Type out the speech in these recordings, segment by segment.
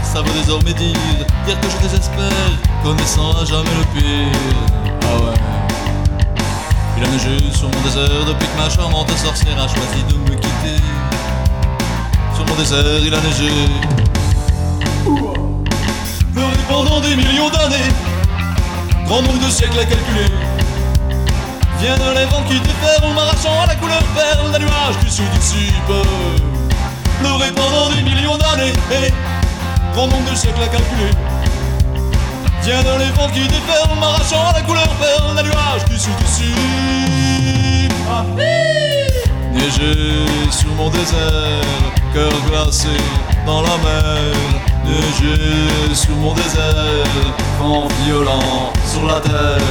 ça veut désormais dire que je désespère, connaissant à jamais le pire. Ah ouais. Il a neigé sur mon désert depuis que ma charmante sorcière a choisi de me quitter. Sur mon désert il a neigé. Pleuré pendant des millions d'années, grand nombre de siècles à calculer. Viennent les vents qui déferlent, m'arrachant à la couleur perle, la nuage qui se dissipe. Pleuré pendant des millions d'années, grand nombre de siècles à calculer. Viennent les vents qui déferlent, m'arrachant à la couleur perle, la nuage qui se dissipe. Ah. Neigé sur mon désert, cœur glacé dans la mer. Neigé sur mon désert, vent violent sur la terre.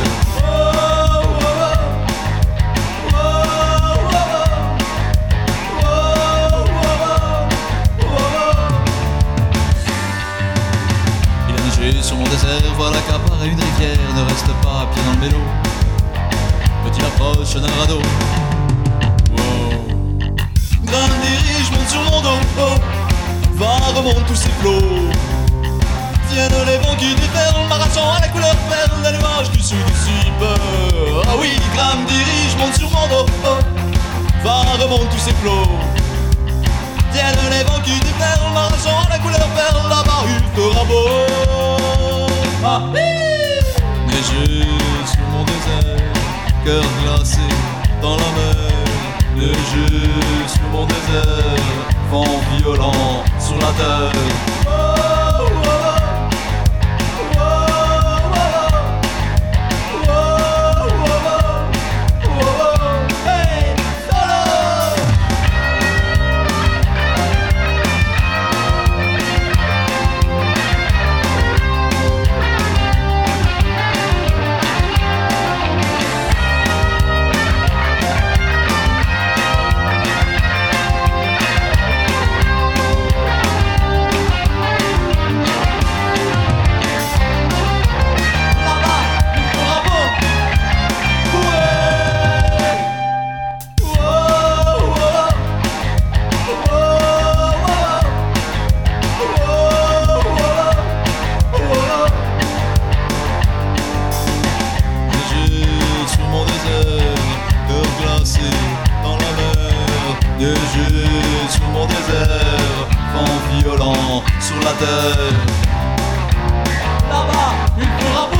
Sur mon désert, voilà qu'apparaît une rivière, ne reste pas à pied dans le mélo. Petit approche d'un radeau. Wow. Grain dirige, monte sur mon dos. Oh. Va, remonte tous ces flots. Viennent les vents qui déferlent, m'arrachant à la couleur perle, la nuage qui se dissipe. Ah oui, Grain dirige, monte sur mon dos. Oh. Va, remonte tous ces flots. Viennent les vents qui déferlent, m'arrachant à la couleur perle, là-bas il fera beau. Ah. Neigé sur mon désert, cœur glacé dans la mer. Neigé sur mon désert, vent violent sur la terre. Neigé sur mon désert, vent violent sur la terre. Là-bas, une fera beau.